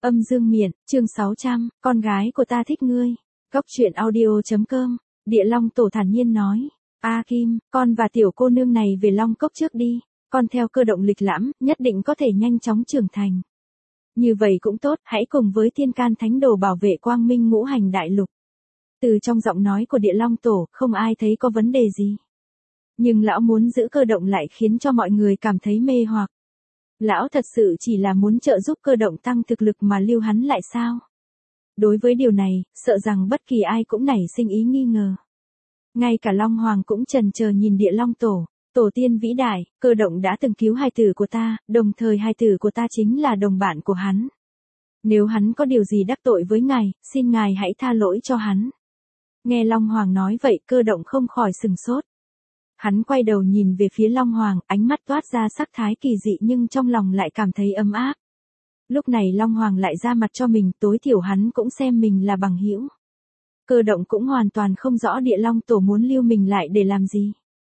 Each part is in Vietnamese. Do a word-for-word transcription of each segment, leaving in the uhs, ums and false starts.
Âm dương miện, chương sáu trăm, con gái của ta thích ngươi. Góc truyện audio chấm com, Địa Long Tổ thản nhiên nói. A Kim, con và tiểu cô nương này về Long Cốc trước đi, con theo cơ động lịch lãm, nhất định có thể nhanh chóng trưởng thành. Như vậy cũng tốt, hãy cùng với Thiên Can Thánh Đồ bảo vệ quang minh ngũ hành đại lục. Từ trong giọng nói của Địa Long Tổ, không ai thấy có vấn đề gì. Nhưng lão muốn giữ cơ động lại khiến cho mọi người cảm thấy mê hoặc. Lão thật sự chỉ là muốn trợ giúp cơ động tăng thực lực mà lưu hắn lại sao? Đối với điều này, sợ rằng bất kỳ ai cũng nảy sinh ý nghi ngờ. Ngay cả Long Hoàng cũng chần chờ nhìn Địa Long Tổ, tổ tiên vĩ đại, cơ động đã từng cứu hài tử của ta, đồng thời hài tử của ta chính là đồng bạn của hắn. Nếu hắn có điều gì đắc tội với ngài, xin ngài hãy tha lỗi cho hắn. Nghe Long Hoàng nói vậy, cơ động không khỏi sừng sốt. Hắn quay đầu nhìn về phía Long Hoàng, ánh mắt toát ra sắc thái kỳ dị nhưng trong lòng lại cảm thấy ấm áp. Lúc này Long Hoàng lại ra mặt cho mình, tối thiểu hắn cũng xem mình là bằng hữu. Cơ động cũng hoàn toàn không rõ Địa Long Tổ muốn lưu mình lại để làm gì.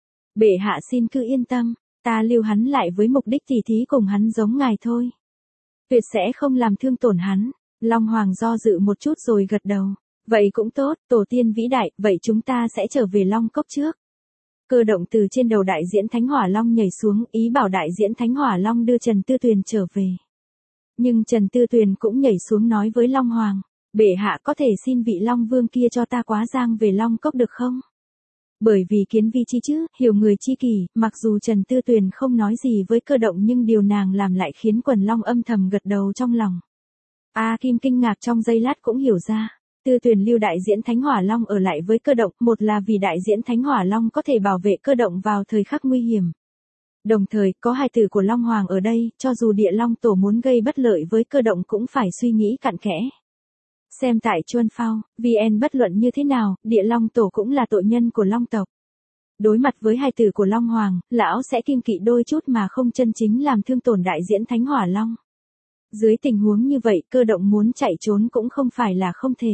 Bệ hạ xin cứ yên tâm, ta lưu hắn lại với mục đích tỉ thí cùng hắn giống ngài thôi. Tuyệt sẽ không làm thương tổn hắn. Long Hoàng do dự một chút rồi gật đầu. Vậy cũng tốt, tổ tiên vĩ đại, vậy chúng ta sẽ trở về Long Cốc trước. Cơ động từ trên đầu đại diễn Thánh Hỏa Long nhảy xuống, ý bảo đại diễn Thánh Hỏa Long đưa Trần Tư Tuyền trở về. Nhưng Trần Tư Tuyền cũng nhảy xuống nói với Long Hoàng, bệ hạ có thể xin vị Long Vương kia cho ta quá giang về Long Cốc được không? Bởi vì kiến vi chi chứ, hiểu người chi kỳ, mặc dù Trần Tư Tuyền không nói gì với cơ động nhưng điều nàng làm lại khiến quần Long âm thầm gật đầu trong lòng. A Kim kinh ngạc trong giây lát cũng hiểu ra. Tư Tuyền lưu đại diễn Thánh Hỏa Long ở lại với cơ động, một là vì đại diễn Thánh Hỏa Long có thể bảo vệ cơ động vào thời khắc nguy hiểm. Đồng thời, có hài tử của Long Hoàng ở đây, cho dù Địa Long Tổ muốn gây bất lợi với cơ động cũng phải suy nghĩ cặn kẽ. Xem tại Chuân Phao, vê en bất luận như thế nào, Địa Long Tổ cũng là tội nhân của Long tộc. Đối mặt với hài tử của Long Hoàng, lão sẽ kiêng kỵ đôi chút mà không chân chính làm thương tổn đại diễn Thánh Hỏa Long. Dưới tình huống như vậy, cơ động muốn chạy trốn cũng không phải là không thể.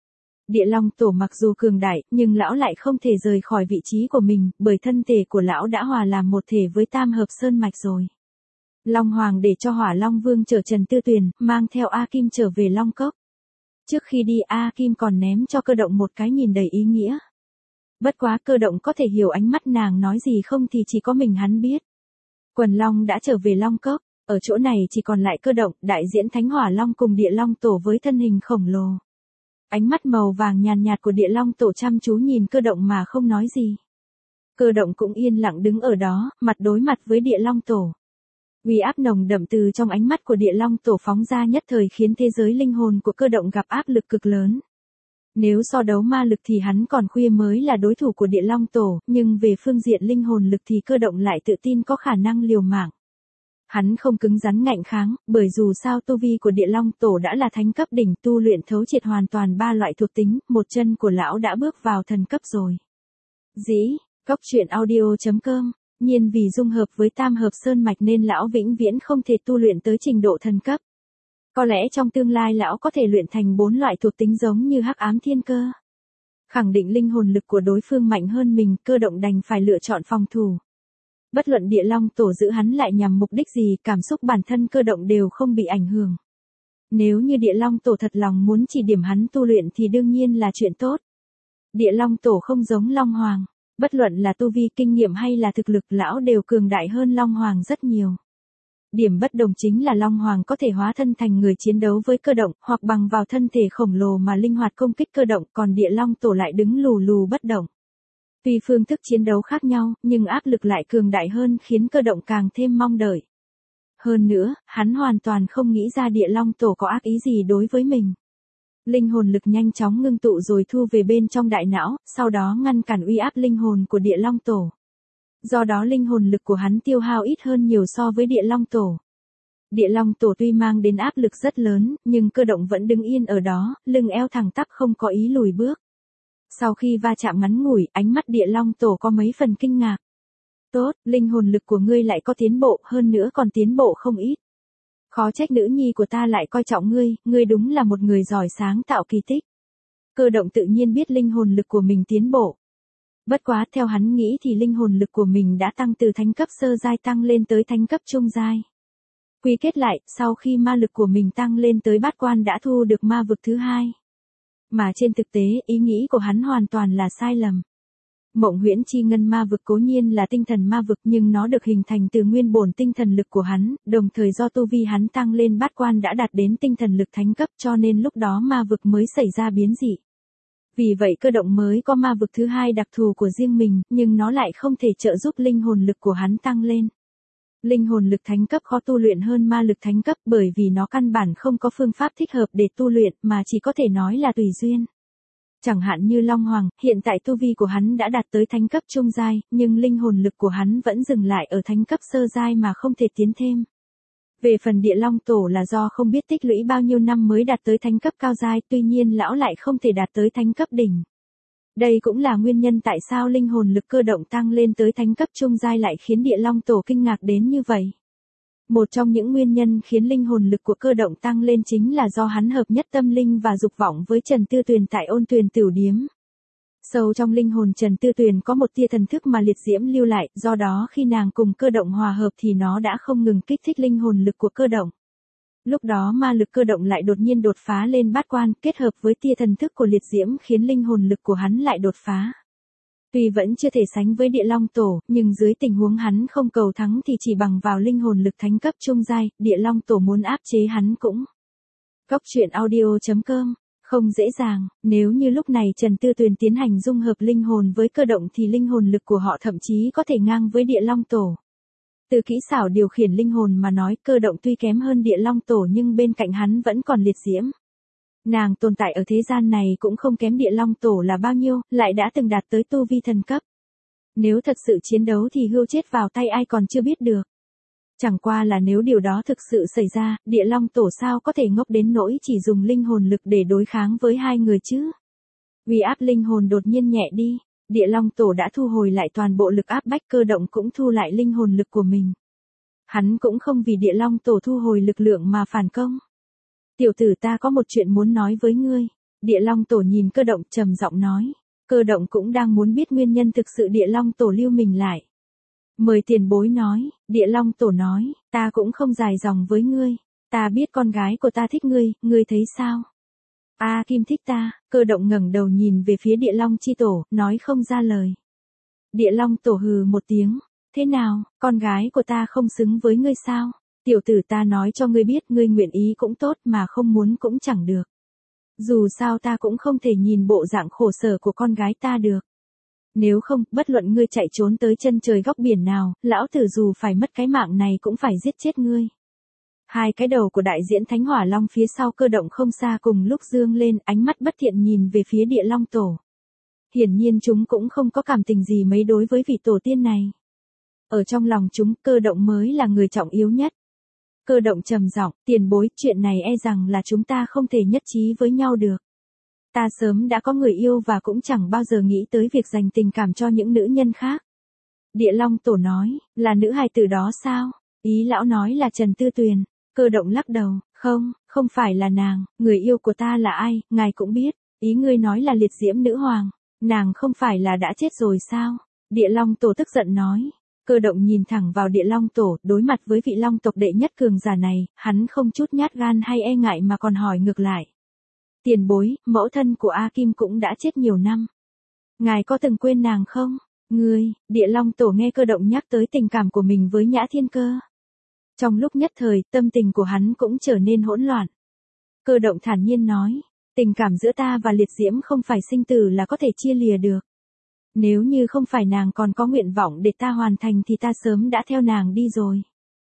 Địa Long Tổ mặc dù cường đại, nhưng lão lại không thể rời khỏi vị trí của mình, bởi thân thể của lão đã hòa làm một thể với Tam Hợp Sơn Mạch rồi. Long Hoàng để cho Hỏa Long Vương chở Trần Tư Tuyền, mang theo A Kim trở về Long Cốc. Trước khi đi A Kim còn ném cho cơ động một cái nhìn đầy ý nghĩa. Bất quá cơ động có thể hiểu ánh mắt nàng nói gì không thì chỉ có mình hắn biết. Quần Long đã trở về Long Cốc, ở chỗ này chỉ còn lại cơ động, đại diễn Thánh Hỏa Long cùng Địa Long Tổ với thân hình khổng lồ. Ánh mắt màu vàng nhàn nhạt của Địa Long Tổ chăm chú nhìn cơ động mà không nói gì. Cơ động cũng yên lặng đứng ở đó, mặt đối mặt với Địa Long Tổ. Uy áp nồng đậm từ trong ánh mắt của Địa Long Tổ phóng ra nhất thời khiến thế giới linh hồn của cơ động gặp áp lực cực lớn. Nếu so đấu ma lực thì hắn còn khuya mới là đối thủ của Địa Long Tổ, nhưng về phương diện linh hồn lực thì cơ động lại tự tin có khả năng liều mạng. Hắn không cứng rắn ngạnh kháng, bởi dù sao tu vi của Địa Long Tổ đã là thánh cấp đỉnh, tu luyện thấu triệt hoàn toàn ba loại thuộc tính, một chân của lão đã bước vào thần cấp rồi. Dĩ, góc truyện audio chấm com, nhiên vì dung hợp với Tam Hợp Sơn Mạch nên lão vĩnh viễn không thể tu luyện tới trình độ thần cấp. Có lẽ trong tương lai lão có thể luyện thành bốn loại thuộc tính giống như Hắc Ám Thiên Cơ. Khẳng định linh hồn lực của đối phương mạnh hơn mình, cơ động đành phải lựa chọn phòng thủ. Bất luận Địa Long Tổ giữ hắn lại nhằm mục đích gì, cảm xúc bản thân cơ động đều không bị ảnh hưởng. Nếu như Địa Long Tổ thật lòng muốn chỉ điểm hắn tu luyện thì đương nhiên là chuyện tốt. Địa Long Tổ không giống Long Hoàng, bất luận là tu vi, kinh nghiệm hay là thực lực, lão đều cường đại hơn Long Hoàng rất nhiều. Điểm bất đồng chính là Long Hoàng có thể hóa thân thành người chiến đấu với cơ động, hoặc bằng vào thân thể khổng lồ mà linh hoạt công kích cơ động, còn Địa Long Tổ lại đứng lù lù bất động. Tuy phương thức chiến đấu khác nhau, nhưng áp lực lại cường đại hơn khiến cơ động càng thêm mong đợi. Hơn nữa, hắn hoàn toàn không nghĩ ra Địa Long Tổ có ác ý gì đối với mình. Linh hồn lực nhanh chóng ngưng tụ rồi thu về bên trong đại não, sau đó ngăn cản uy áp linh hồn của Địa Long Tổ. Do đó linh hồn lực của hắn tiêu hao ít hơn nhiều so với Địa Long Tổ. Địa Long Tổ tuy mang đến áp lực rất lớn, nhưng cơ động vẫn đứng yên ở đó, lưng eo thẳng tắp không có ý lùi bước. Sau khi va chạm ngắn ngủi, ánh mắt Địa Long Tổ có mấy phần kinh ngạc. Tốt, linh hồn lực của ngươi lại có tiến bộ, hơn nữa còn tiến bộ không ít. Khó trách nữ nhi của ta lại coi trọng ngươi, ngươi đúng là một người giỏi sáng tạo kỳ tích. Cơ động tự nhiên biết linh hồn lực của mình tiến bộ. Bất quá theo hắn nghĩ thì linh hồn lực của mình đã tăng từ thánh cấp sơ giai tăng lên tới thánh cấp trung giai. Quy kết lại, sau khi ma lực của mình tăng lên tới bát quan đã thu được ma vực thứ hai. Mà trên thực tế, ý nghĩ của hắn hoàn toàn là sai lầm. Mộng huyễn chi ngân ma vực cố nhiên là tinh thần ma vực nhưng nó được hình thành từ nguyên bổn tinh thần lực của hắn, đồng thời do tu vi hắn tăng lên bát quan đã đạt đến tinh thần lực thánh cấp cho nên lúc đó ma vực mới xảy ra biến dị. Vì vậy cơ động mới có ma vực thứ hai đặc thù của riêng mình, nhưng nó lại không thể trợ giúp linh hồn lực của hắn tăng lên. Linh hồn lực thánh cấp khó tu luyện hơn ma lực thánh cấp bởi vì nó căn bản không có phương pháp thích hợp để tu luyện mà chỉ có thể nói là tùy duyên. Chẳng hạn như Long Hoàng, hiện tại tu vi của hắn đã đạt tới thánh cấp trung giai, nhưng linh hồn lực của hắn vẫn dừng lại ở thánh cấp sơ giai mà không thể tiến thêm. Về phần Địa Long Tổ là do không biết tích lũy bao nhiêu năm mới đạt tới thánh cấp cao giai, tuy nhiên lão lại không thể đạt tới thánh cấp đỉnh. Đây cũng là nguyên nhân tại sao linh hồn lực cơ động tăng lên tới thánh cấp trung giai lại khiến Địa Long Tổ kinh ngạc đến như vậy. Một trong những nguyên nhân khiến linh hồn lực của cơ động tăng lên chính là do hắn hợp nhất tâm linh và dục vọng với Trần Tư Tuyền tại Ôn Tuyền Tửu Điếm. Sâu trong linh hồn Trần Tư Tuyền có một tia thần thức mà liệt diễm lưu lại, do đó khi nàng cùng cơ động hòa hợp thì nó đã không ngừng kích thích linh hồn lực của cơ động. Lúc đó ma lực cơ động lại đột nhiên đột phá lên bát quan, kết hợp với tia thần thức của liệt diễm khiến linh hồn lực của hắn lại đột phá. Tuy vẫn chưa thể sánh với Địa Long Tổ, nhưng dưới tình huống hắn không cầu thắng thì chỉ bằng vào linh hồn lực thánh cấp trung giai, Địa Long Tổ muốn áp chế hắn cũng. Cốc truyện audio chấm com, không dễ dàng, nếu như lúc này Trần Tư Tuyền tiến hành dung hợp linh hồn với cơ động thì linh hồn lực của họ thậm chí có thể ngang với Địa Long Tổ. Từ kỹ xảo điều khiển linh hồn mà nói, cơ động tuy kém hơn Địa Long Tổ nhưng bên cạnh hắn vẫn còn liệt diễm. Nàng tồn tại ở thế gian này cũng không kém Địa Long Tổ là bao nhiêu, lại đã từng đạt tới tu vi thần cấp. Nếu thật sự chiến đấu thì hươu chết vào tay ai còn chưa biết được. Chẳng qua là nếu điều đó thực sự xảy ra, Địa Long Tổ sao có thể ngốc đến nỗi chỉ dùng linh hồn lực để đối kháng với hai người chứ. Uy áp linh hồn đột nhiên nhẹ đi, Địa Long Tổ đã thu hồi lại toàn bộ lực áp bách, cơ động cũng thu lại linh hồn lực của mình. Hắn cũng không vì Địa Long Tổ thu hồi lực lượng mà phản công. Tiểu tử, ta có một chuyện muốn nói với ngươi. Địa Long Tổ nhìn cơ động trầm giọng nói. Cơ động cũng đang muốn biết nguyên nhân thực sự Địa Long Tổ lưu mình lại. Mời tiền bối nói, Địa Long Tổ nói, ta cũng không dài dòng với ngươi. Ta biết con gái của ta thích ngươi, ngươi thấy sao? A Kim thích ta. Cơ động ngẩng đầu nhìn về phía Địa Long Chi Tổ, nói không ra lời. Địa Long Tổ hừ một tiếng. Thế nào, con gái của ta không xứng với ngươi sao? Tiểu tử, ta nói cho ngươi biết, ngươi nguyện ý cũng tốt mà không muốn cũng chẳng được. Dù sao ta cũng không thể nhìn bộ dạng khổ sở của con gái ta được. Nếu không, bất luận ngươi chạy trốn tới chân trời góc biển nào, lão tử dù phải mất cái mạng này cũng phải giết chết ngươi. Hai cái đầu của đại diễn Thánh Hỏa Long phía sau cơ động không xa cùng lúc dương lên, ánh mắt bất thiện nhìn về phía Địa Long Tổ. Hiển nhiên chúng cũng không có cảm tình gì mấy đối với vị tổ tiên này. Ở trong lòng chúng, cơ động mới là người trọng yếu nhất. Cơ động trầm giọng, tiền bối, chuyện này e rằng là chúng ta không thể nhất trí với nhau được. Ta sớm đã có người yêu và cũng chẳng bao giờ nghĩ tới việc dành tình cảm cho những nữ nhân khác. Địa Long Tổ nói, là nữ hài tử đó sao? Ý lão nói là Trần Tư Tuyền. Cơ động lắc đầu, không, không phải là nàng, người yêu của ta là ai, ngài cũng biết. Ý ngươi nói là liệt diễm nữ hoàng, nàng không phải là đã chết rồi sao? Địa Long Tổ tức giận nói. Cơ động nhìn thẳng vào Địa Long Tổ, đối mặt với vị Long tộc đệ nhất cường giả này, hắn không chút nhát gan hay e ngại mà còn hỏi ngược lại. Tiền bối, mẫu thân của A Kim cũng đã chết nhiều năm. Ngài có từng quên nàng không? Ngươi, Địa Long Tổ nghe cơ động nhắc tới tình cảm của mình với Nhã Thiên Cơ. Trong lúc nhất thời, tâm tình của hắn cũng trở nên hỗn loạn. Cơ động thản nhiên nói, tình cảm giữa ta và liệt diễm không phải sinh tử là có thể chia lìa được. Nếu như không phải nàng còn có nguyện vọng để ta hoàn thành thì ta sớm đã theo nàng đi rồi.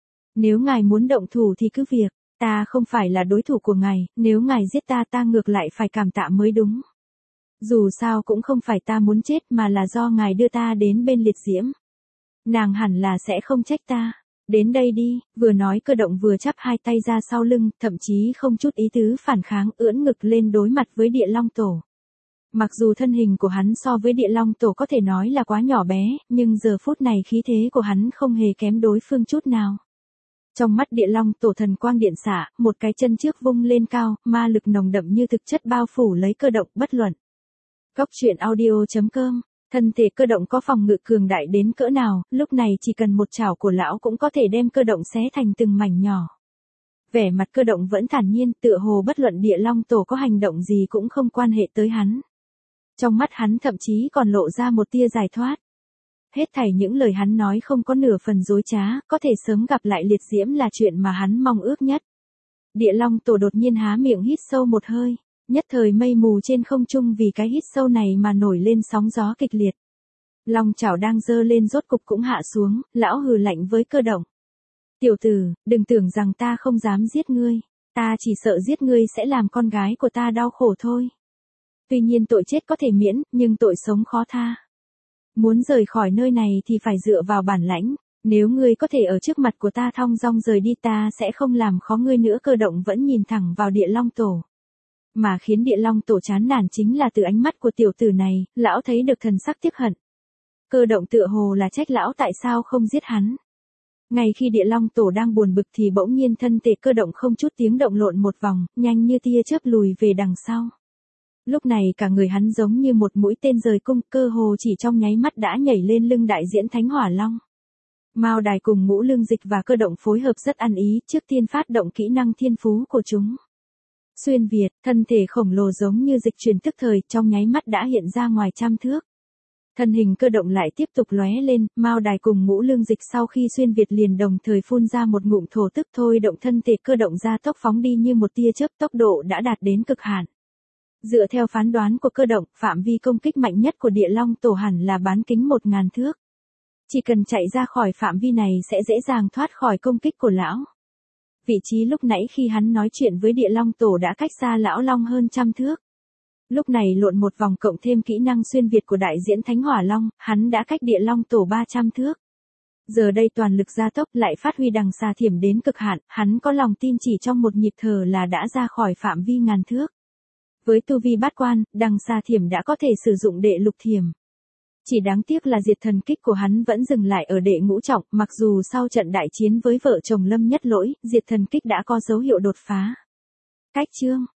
Nếu ngài muốn động thủ thì cứ việc, ta không phải là đối thủ của ngài, nếu ngài giết ta ta ngược lại phải cảm tạ mới đúng. Dù sao cũng không phải ta muốn chết mà là do ngài đưa ta đến bên liệt diễm. Nàng hẳn là sẽ không trách ta. Đến đây đi, vừa nói cơ động vừa chắp hai tay ra sau lưng, thậm chí không chút ý tứ phản kháng, ưỡn ngực lên đối mặt với Địa Long Tổ. Mặc dù thân hình của hắn so với Địa Long Tổ có thể nói là quá nhỏ bé, nhưng giờ phút này khí thế của hắn không hề kém đối phương chút nào. Trong mắt Địa Long Tổ thần quang điện xạ, một cái chân trước vung lên cao, ma lực nồng đậm như thực chất bao phủ lấy cơ động bất luận. Cốc truyện audio chấm com, thân thể cơ động có phòng ngự cường đại đến cỡ nào, lúc này chỉ cần một chảo của lão cũng có thể đem cơ động xé thành từng mảnh nhỏ. Vẻ mặt Cơ Động vẫn thản nhiên, tựa hồ bất luận Địa Long Tổ có hành động gì cũng không quan hệ tới hắn. Trong mắt hắn thậm chí còn lộ ra một tia giải thoát. Hết thảy những lời hắn nói không có nửa phần dối trá, có thể sớm gặp lại liệt diễm là chuyện mà hắn mong ước nhất. Địa Long Tổ đột nhiên há miệng hít sâu một hơi, nhất thời mây mù trên không trung vì cái hít sâu này mà nổi lên sóng gió kịch liệt. Long chảo đang dơ lên rốt cục cũng hạ xuống, lão hừ lạnh với Cơ Động. Tiểu tử, đừng tưởng rằng ta không dám giết ngươi, ta chỉ sợ giết ngươi sẽ làm con gái của ta đau khổ thôi. Tuy nhiên tội chết có thể miễn, nhưng tội sống khó tha. Muốn rời khỏi nơi này thì phải dựa vào bản lãnh, nếu ngươi có thể ở trước mặt của ta thong dong rời đi ta sẽ không làm khó ngươi nữa. Cơ Động vẫn nhìn thẳng vào Địa Long Tổ. Mà khiến Địa Long Tổ chán nản chính là từ ánh mắt của tiểu tử này, lão thấy được thần sắc tiếc hận. Cơ Động tựa hồ là trách lão tại sao không giết hắn. Ngay khi Địa Long Tổ đang buồn bực thì bỗng nhiên thân thể Cơ Động không chút tiếng động lộn một vòng, nhanh như tia chớp lùi về đằng sau. Lúc này cả người hắn giống như một mũi tên rời cung, cơ hồ chỉ trong nháy mắt đã nhảy lên lưng đại diễn Thánh Hỏa Long. Mao Đài cùng Ngũ Lương Dịch và Cơ Động phối hợp rất ăn ý, trước tiên phát động kỹ năng thiên phú của chúng. Xuyên Việt, thân thể khổng lồ giống như dịch chuyển tức thời, trong nháy mắt đã hiện ra ngoài trăm thước. Thân hình Cơ Động lại tiếp tục lóe lên, Mao Đài cùng Ngũ Lương Dịch sau khi xuyên Việt liền đồng thời phun ra một ngụm thổ tức thôi động thân thể Cơ Động ra tốc phóng đi như một tia chớp, tốc độ đã đạt đến cực hạn. Dựa theo phán đoán của Cơ Động, phạm vi công kích mạnh nhất của Địa Long Tổ hẳn là bán kính một ngàn thước. Chỉ cần chạy ra khỏi phạm vi này sẽ dễ dàng thoát khỏi công kích của lão. Vị trí lúc nãy khi hắn nói chuyện với Địa Long Tổ đã cách xa lão Long hơn trăm thước. Lúc này lộn một vòng cộng thêm kỹ năng xuyên Việt của đại diễn Thánh Hỏa Long, hắn đã cách Địa Long Tổ ba trăm thước. Giờ đây toàn lực gia tốc lại phát huy đằng xà thiểm đến cực hạn, hắn có lòng tin chỉ trong một nhịp thở là đã ra khỏi phạm vi ngàn thước. Với tu vi bát quan, đằng xà thiểm đã có thể sử dụng đệ lục thiểm. Chỉ đáng tiếc là diệt thần kích của hắn vẫn dừng lại ở đệ ngũ trọng, mặc dù sau trận đại chiến với vợ chồng Lâm Nhất Lỗi, diệt thần kích đã có dấu hiệu đột phá. Cách chương